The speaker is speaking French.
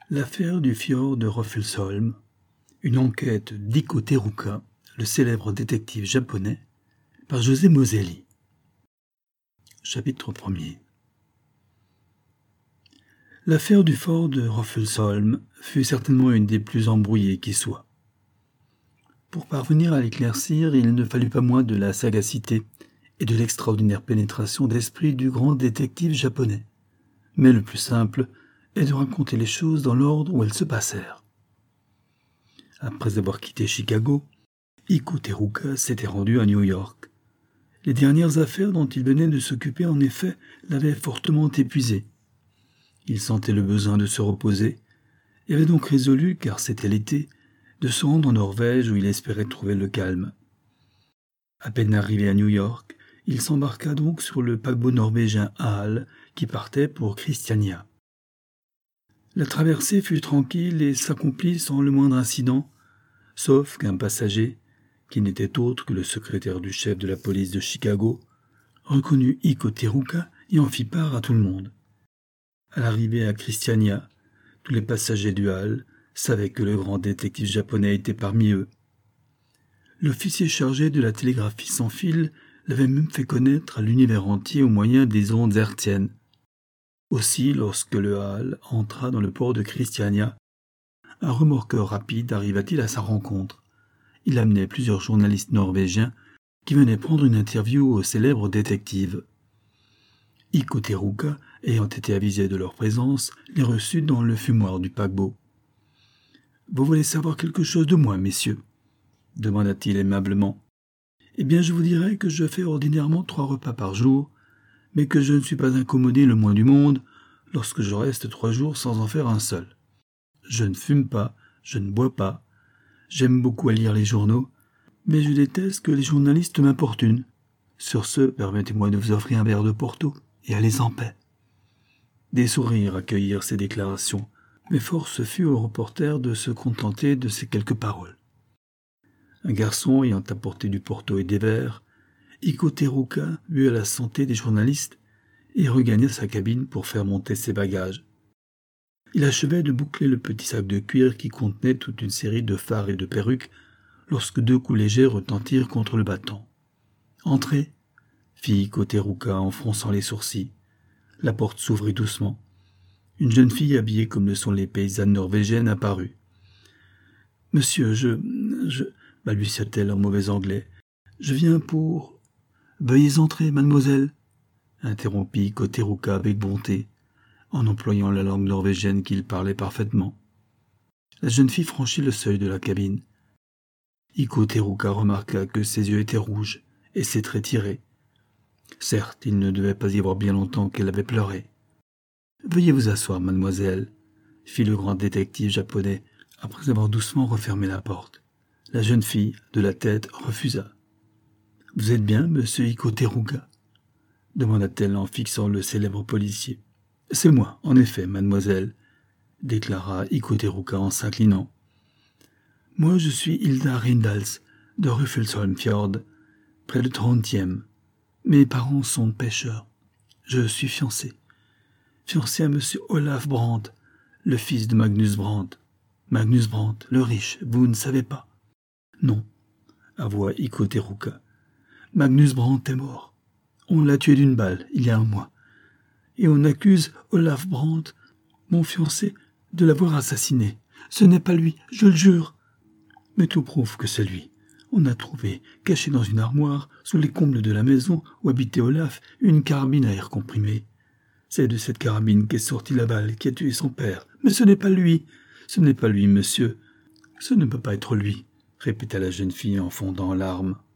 L'affaire du fjord de Röffelsholm, une enquête d'Ikko Teruka, le célèbre détective japonais, par José Moselli. Chapitre 1er. L'affaire du fort de Röffelsholm fut certainement une des plus embrouillées qui soit. Pour parvenir à l'éclaircir, il ne fallut pas moins de la sagacité et de l'extraordinaire pénétration d'esprit du grand détective japonais. Mais le plus simple est de raconter les choses dans l'ordre où elles se passèrent. Après avoir quitté Chicago, Ikko Teruka s'était rendu à New York. Les dernières affaires dont il venait de s'occuper, en effet, l'avaient fortement épuisé. Il sentait le besoin de se reposer et avait donc résolu, car c'était l'été, de se rendre en Norvège où il espérait trouver le calme. À peine arrivé à New York, il s'embarqua donc sur le paquebot norvégien Hal qui partait pour Christiania. La traversée fut tranquille et s'accomplit sans le moindre incident, sauf qu'un passager, qui n'était autre que le secrétaire du chef de la police de Chicago, reconnut Ikko Teruka et en fit part à tout le monde. À l'arrivée à Christiania, tous les passagers du Hal savaient que le grand détective japonais était parmi eux. L'officier chargé de la télégraphie sans fil l'avait même fait connaître à l'univers entier au moyen des ondes hertziennes. Aussi, lorsque le Hal entra dans le port de Christiania, un remorqueur rapide arriva-t-il à sa rencontre. Il amenait plusieurs journalistes norvégiens qui venaient prendre une interview au célèbre détective. Ikko Teruka, ayant été avisé de leur présence, les reçut dans le fumoir du paquebot. « Vous voulez savoir quelque chose de moi, messieurs ?» demanda-t-il aimablement. « Eh bien, je vous dirai que je fais ordinairement 3 repas par jour, mais que je ne suis pas incommodé le moins du monde lorsque je reste 3 jours sans en faire un seul. Je ne fume pas, je ne bois pas, j'aime beaucoup à lire les journaux, mais je déteste que les journalistes m'importunent. Sur ce, permettez-moi de vous offrir un verre de Porto, et allez en paix. » Des sourires accueillirent ces déclarations, mais force fut au reporter de se contenter de ces quelques paroles. Un garçon ayant apporté du Porto et des verres, Ikko Teruka but à la santé des journalistes et regagna sa cabine pour faire monter ses bagages. Il achevait de boucler le petit sac de cuir qui contenait toute une série de fards et de perruques lorsque 2 coups légers retentirent contre le battant. « Entrez !» fit Ikko Teruka en fronçant les sourcils. La porte s'ouvrit doucement. Une jeune fille habillée comme le sont les paysannes norvégiennes apparut. « Monsieur, je balbutia-t-elle en mauvais anglais. « Je viens pour... » « Veuillez entrer, mademoiselle, » interrompit Ikko Teruka avec bonté, en employant la langue norvégienne qu'il parlait parfaitement. La jeune fille franchit le seuil de la cabine. Ikko Teruka remarqua que ses yeux étaient rouges et ses traits tirés. Certes, il ne devait pas y avoir bien longtemps qu'elle avait pleuré. « Veuillez vous asseoir, mademoiselle, » fit le grand détective japonais, après avoir doucement refermé la porte. La jeune fille, de la tête, refusa. « Vous êtes bien, monsieur Ikko Teruka ?» demanda-t-elle en fixant le célèbre policier. « C'est moi, en effet, mademoiselle, » déclara Ikko Teruka en s'inclinant. « Moi, je suis Hilda Rindals, de Röffelsholm Fjord, près de 30e. Mes parents sont pêcheurs. Je suis fiancé à monsieur Olaf Brandt, le fils de Magnus Brandt. Magnus Brandt, le riche, vous ne savez pas ?»« Non, » avoua Ikko Teruka. « Magnus Brandt est mort. On l'a tué d'une balle, il y a 1 mois. Et on accuse Olaf Brandt, mon fiancé, de l'avoir assassiné. Ce n'est pas lui, je le jure. Mais tout prouve que c'est lui. On a trouvé, caché dans une armoire, sous les combles de la maison où habitait Olaf, une carabine à air comprimé. C'est de cette carabine qu'est sortie la balle qui a tué son père. Mais ce n'est pas lui. Ce n'est pas lui, monsieur. Ce ne peut pas être lui, répéta la jeune fille en fondant en larmes.